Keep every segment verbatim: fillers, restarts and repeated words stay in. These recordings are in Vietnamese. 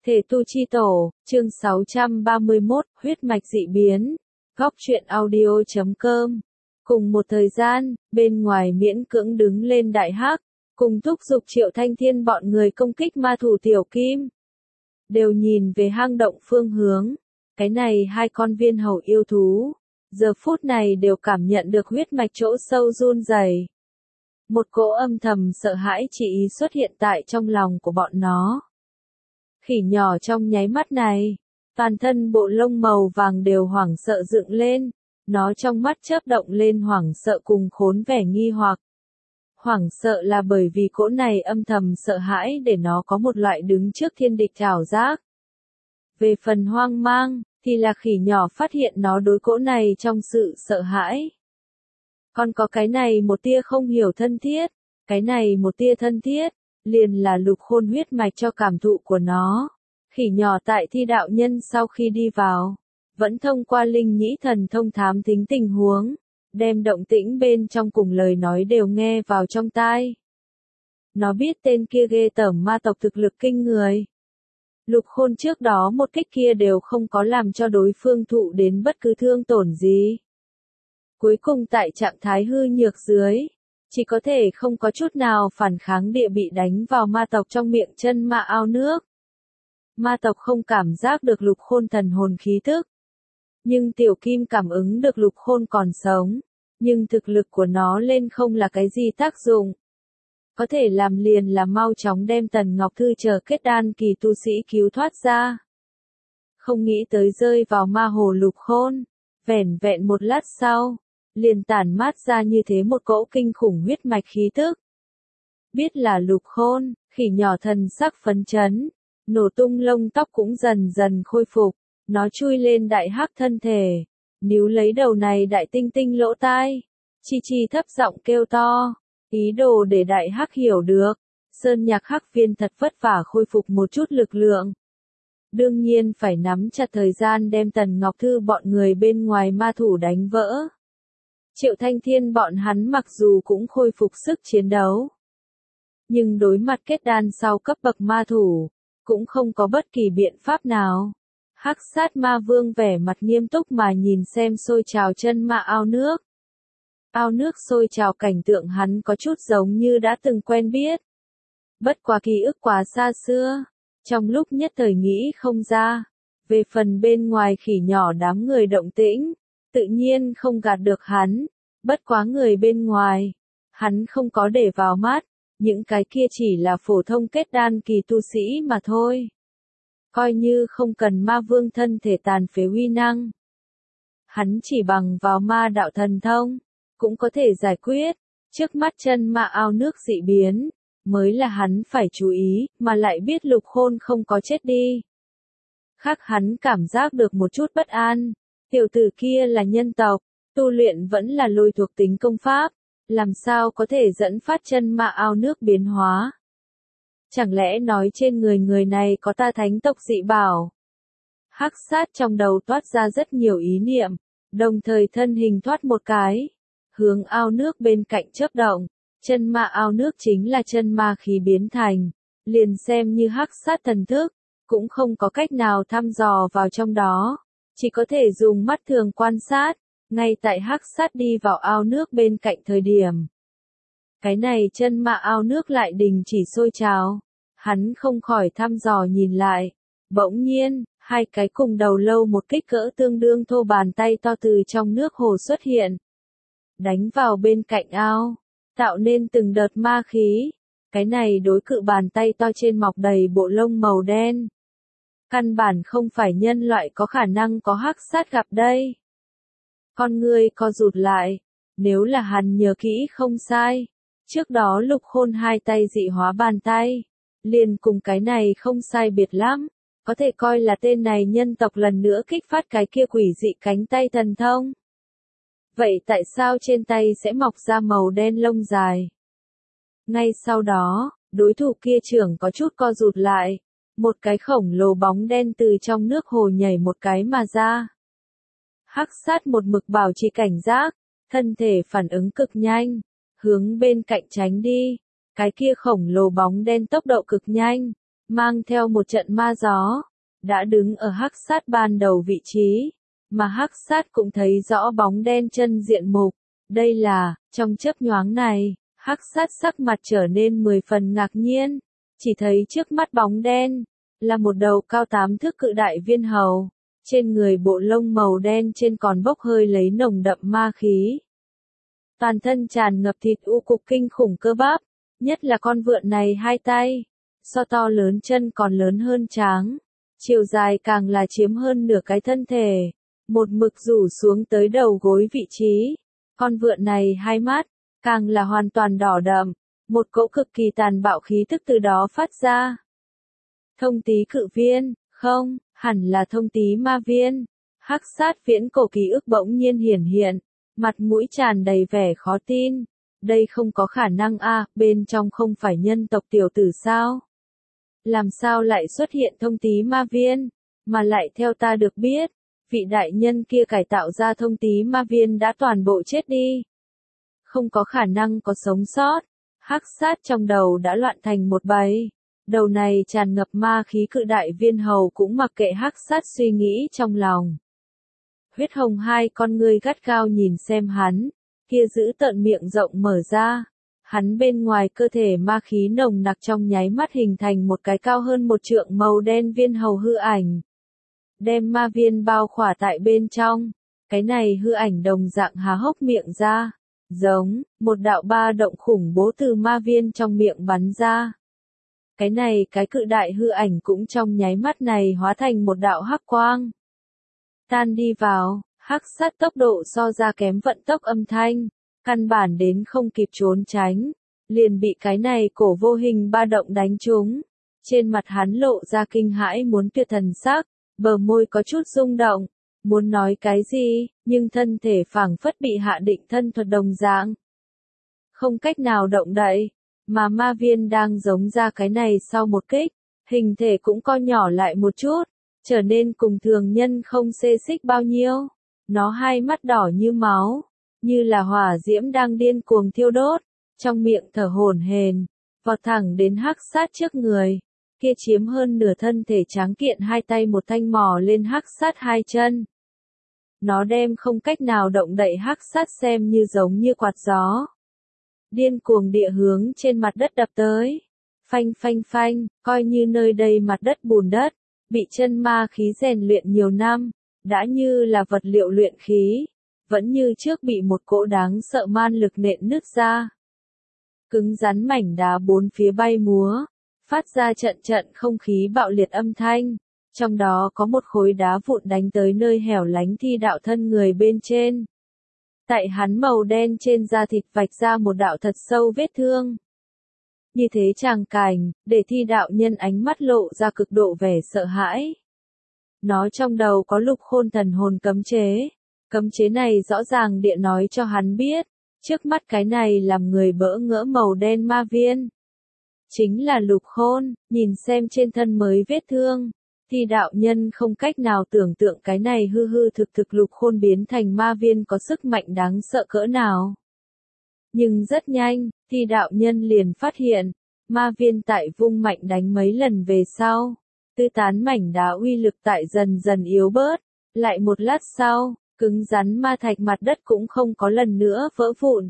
Thể tu chi tổ, chương sáu trăm ba mươi mốt, huyết mạch dị biến. Góc truyện audio chấm com. Cùng một thời gian, bên ngoài miễn cưỡng đứng lên đại hắc, cùng thúc giục Triệu Thanh Thiên bọn người công kích ma thủ Tiểu Kim. Đều nhìn về hang động phương hướng. Cái này hai con viên hầu yêu thú, giờ phút này đều cảm nhận được huyết mạch chỗ sâu run rẩy. Một cỗ âm thầm sợ hãi chỉ ý xuất hiện tại trong lòng của bọn nó. Khỉ nhỏ trong nháy mắt này, toàn thân bộ lông màu vàng đều hoảng sợ dựng lên, nó trong mắt chớp động lên hoảng sợ cùng khốn vẻ nghi hoặc. Hoảng sợ là bởi vì cỗ này âm thầm sợ hãi để nó có một loại đứng trước thiên địch ảo giác. Về phần hoang mang, thì là khỉ nhỏ phát hiện nó đối cỗ này trong sự sợ hãi. Còn có cái này một tia không hiểu thân thiết, cái này một tia thân thiết, liền là lục khôn huyết mạch cho cảm thụ của nó. Khỉ nhỏ tại thi đạo nhân sau khi đi vào, vẫn thông qua linh nhĩ thần thông thám thính tình huống, đem động tĩnh bên trong cùng lời nói đều nghe vào trong tai. Nó biết tên kia ghê tởm ma tộc thực lực kinh người. Lục khôn trước đó một kích kia đều không có làm cho đối phương thụ đến bất cứ thương tổn gì. Cuối cùng tại trạng thái hư nhược dưới, chỉ có thể không có chút nào phản kháng địa bị đánh vào ma tộc trong miệng chân ma ao nước. Ma tộc không cảm giác được lục khôn thần hồn khí tức. Nhưng Tiểu Kim cảm ứng được lục khôn còn sống, nhưng thực lực của nó lên không là cái gì tác dụng. Có thể làm liền là mau chóng đem Tần Ngọc Thư chờ kết đan kỳ tu sĩ cứu thoát ra. Không nghĩ tới rơi vào ma hồ lục khôn, vẻn vẹn một lát sau, liền tản mát ra như thế một cỗ kinh khủng huyết mạch khí tức. Biết là lục khôn, khỉ nhỏ thần sắc phấn chấn, nổ tung lông tóc cũng dần dần khôi phục, nó chui lên đại hắc thân thể, níu lấy đầu này đại tinh tinh lỗ tai, chi chi thấp giọng kêu to, ý đồ để đại hắc hiểu được, sơn nhạc hắc viên thật vất vả khôi phục một chút lực lượng. Đương nhiên phải nắm chặt thời gian đem Tần Ngọc Thư bọn người bên ngoài ma thủ đánh vỡ. Triệu Thanh Thiên bọn hắn mặc dù cũng khôi phục sức chiến đấu, nhưng đối mặt kết đan sau cấp bậc ma thủ, cũng không có bất kỳ biện pháp nào. Hắc sát ma vương vẻ mặt nghiêm túc mà nhìn xem sôi trào chân ma ao nước. Ao nước sôi trào cảnh tượng hắn có chút giống như đã từng quen biết. Bất quá ký ức quá xa xưa, trong lúc nhất thời nghĩ không ra. Về phần bên ngoài khỉ nhỏ đám người động tĩnh, tự nhiên không gạt được hắn, bất quá người bên ngoài, hắn không có để vào mắt, những cái kia chỉ là phổ thông kết đan kỳ tu sĩ mà thôi. Coi như không cần ma vương thân thể tàn phế uy năng. Hắn chỉ bằng vào ma đạo thần thông, cũng có thể giải quyết, trước mắt chân ma ao nước dị biến, mới là hắn phải chú ý, mà lại biết lục khôn không có chết đi. Khác hắn cảm giác được một chút bất an, tiểu tử kia là nhân tộc, tu luyện vẫn là lôi thuộc tính công pháp, làm sao có thể dẫn phát chân ma ao nước biến hóa. Chẳng lẽ nói trên người người này có ta thánh tộc dị bảo? Hắc sát trong đầu toát ra rất nhiều ý niệm, đồng thời thân hình thoát một cái, hướng ao nước bên cạnh chớp động, chân ma ao nước chính là chân ma khí biến thành, liền xem như hắc sát thần thức, cũng không có cách nào thăm dò vào trong đó, chỉ có thể dùng mắt thường quan sát, ngay tại hắc sát đi vào ao nước bên cạnh thời điểm. Cái này chân ma ao nước lại đình chỉ sôi trào, hắn không khỏi thăm dò nhìn lại, bỗng nhiên, hai cái cùng đầu lâu một kích cỡ tương đương thô bàn tay to từ trong nước hồ xuất hiện. Đánh vào bên cạnh ao, tạo nên từng đợt ma khí, cái này đối cự bàn tay to trên mọc đầy bộ lông màu đen. Căn bản không phải nhân loại có khả năng có hắc sát gặp đây. Con người co rụt lại, nếu là hắn nhớ kỹ không sai, trước đó lục khôn hai tay dị hóa bàn tay, liền cùng cái này không sai biệt lắm, có thể coi là tên này nhân tộc lần nữa kích phát cái kia quỷ dị cánh tay thần thông. Vậy tại sao trên tay sẽ mọc ra màu đen lông dài? Ngay sau đó, đối thủ kia trưởng có chút co rụt lại, một cái khổng lồ bóng đen từ trong nước hồ nhảy một cái mà ra. Hắc sát một mực bảo trì cảnh giác, thân thể phản ứng cực nhanh, hướng bên cạnh tránh đi. Cái kia khổng lồ bóng đen tốc độ cực nhanh, mang theo một trận ma gió, đã đứng ở hắc sát ban đầu vị trí, mà hắc sát cũng thấy rõ bóng đen chân diện mục. Đây là, trong chớp nhoáng này, hắc sát sắc mặt trở nên mười phần ngạc nhiên, chỉ thấy trước mắt bóng đen, là một đầu cao tám thước cự đại viên hầu, trên người bộ lông màu đen trên còn bốc hơi lấy nồng đậm ma khí. Toàn thân tràn ngập thịt u cục kinh khủng cơ bắp, nhất là con vượn này hai tay, so to lớn chân còn lớn hơn tráng, chiều dài càng là chiếm hơn nửa cái thân thể, một mực rủ xuống tới đầu gối vị trí. Con vượn này hai mắt, càng là hoàn toàn đỏ đậm, một cỗ cực kỳ tàn bạo khí tức từ đó phát ra. Thông tí cự viên, không, hẳn là thông tí ma viên. Hắc sát viễn cổ ký ức bỗng nhiên hiển hiện, mặt mũi tràn đầy vẻ khó tin. Đây không có khả năng a, à, bên trong không phải nhân tộc tiểu tử sao? Làm sao lại xuất hiện thông tí ma viên, mà lại theo ta được biết, vị đại nhân kia cải tạo ra thông tí ma viên đã toàn bộ chết đi. Không có khả năng có sống sót, hắc sát trong đầu đã loạn thành một bầy. Đầu này tràn ngập ma khí cự đại viên hầu cũng mặc kệ hắc sát suy nghĩ trong lòng. Huyết hồng hai con ngươi gắt gao nhìn xem hắn, kia giữ tợn miệng rộng mở ra. Hắn bên ngoài cơ thể ma khí nồng nặc trong nháy mắt hình thành một cái cao hơn một trượng màu đen viên hầu hư ảnh. Đem ma viên bao khỏa tại bên trong, cái này hư ảnh đồng dạng há hốc miệng ra, giống, một đạo ba động khủng bố từ ma viên trong miệng bắn ra. Cái này cái cự đại hư ảnh cũng trong nháy mắt này hóa thành một đạo hắc quang. Tan đi vào, hắc sát tốc độ so ra kém vận tốc âm thanh, căn bản đến không kịp trốn tránh, liền bị cái này cổ vô hình ba động đánh trúng. Trên mặt hắn lộ ra kinh hãi muốn tuyệt thần sắc, bờ môi có chút rung động, muốn nói cái gì, nhưng thân thể phảng phất bị hạ định thân thuật đồng dạng. Không cách nào động đậy, mà ma viên đang giống ra cái này sau một kích, hình thể cũng co nhỏ lại một chút, trở nên cùng thường nhân không xê xích bao nhiêu. Nó hai mắt đỏ như máu, như là hỏa diễm đang điên cuồng thiêu đốt, trong miệng thở hổn hển, vọt thẳng đến hắc sát trước người. Kia chiếm hơn nửa thân thể tráng kiện hai tay một thanh mò lên hắc sát hai chân. Nó đem không cách nào động đậy hắc sát xem như giống như quạt gió. Điên cuồng địa hướng trên mặt đất đập tới. Phanh phanh phanh, coi như nơi đây mặt đất bùn đất, bị chân ma khí rèn luyện nhiều năm, đã như là vật liệu luyện khí, vẫn như trước bị một cỗ đáng sợ man lực nện nứt ra. Cứng rắn mảnh đá bốn phía bay múa, phát ra trận trận không khí bạo liệt âm thanh, trong đó có một khối đá vụn đánh tới nơi hẻo lánh thi đạo thân người bên trên. Tại hắn màu đen trên da thịt vạch ra một đạo thật sâu vết thương. Như thế tràng cảnh, để thi đạo nhân ánh mắt lộ ra cực độ vẻ sợ hãi. Nó trong đầu có lục khôn thần hồn cấm chế. Cấm chế này rõ ràng địa nói cho hắn biết, trước mắt cái này làm người bỡ ngỡ màu đen ma viên. Chính là lục khôn, nhìn xem trên thân mới vết thương, thì đạo nhân không cách nào tưởng tượng cái này hư hư thực thực lục khôn biến thành ma viên có sức mạnh đáng sợ cỡ nào. Nhưng rất nhanh, thì đạo nhân liền phát hiện, ma viên tại vung mạnh đánh mấy lần về sau, tư tán mảnh đá uy lực tại dần dần yếu bớt, lại một lát sau, cứng rắn ma thạch mặt đất cũng không có lần nữa vỡ vụn.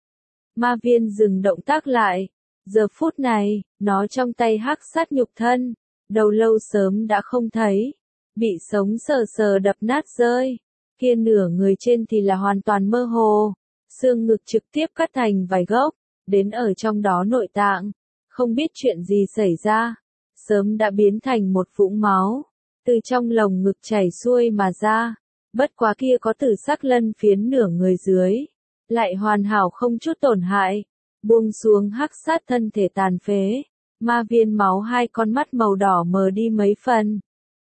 Ma viên dừng động tác lại, giờ phút này, nó trong tay hắc sát nhục thân, đầu lâu sớm đã không thấy, bị sống sờ sờ đập nát rơi, kia nửa người trên thì là hoàn toàn mơ hồ, xương ngực trực tiếp cắt thành vài gốc, đến ở trong đó nội tạng, không biết chuyện gì xảy ra, sớm đã biến thành một vũng máu, từ trong lồng ngực chảy xuôi mà ra, bất quá kia có tử sắc lân phiến nửa người dưới, lại hoàn hảo không chút tổn hại, buông xuống hắc sát thân thể tàn phế, ma viên máu hai con mắt màu đỏ mờ đi mấy phần.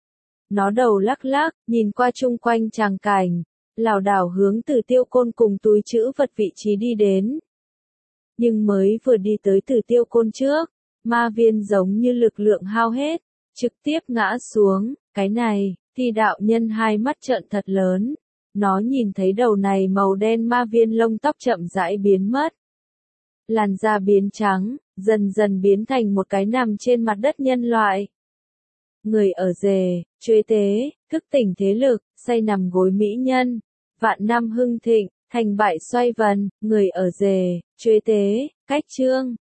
Nó đầu lắc lắc, nhìn qua chung quanh tràng cảnh, lảo đảo hướng Tử Tiêu Côn cùng túi trữ vật vị trí đi đến. Nhưng mới vừa đi tới Tử Tiêu Côn trước, ma viên giống như lực lượng hao hết, trực tiếp ngã xuống, cái này, thì đạo nhân hai mắt trợn thật lớn, nó nhìn thấy đầu này màu đen ma viên lông tóc chậm rãi biến mất. Làn da biến trắng, dần dần biến thành một cái nằm trên mặt đất nhân loại. Người ở rề, chuế tế, thức tỉnh thế lực, say nằm gối mỹ nhân, vạn năm hưng thịnh, thành bại xoay vần, người ở rề, chuế tế, cách chương.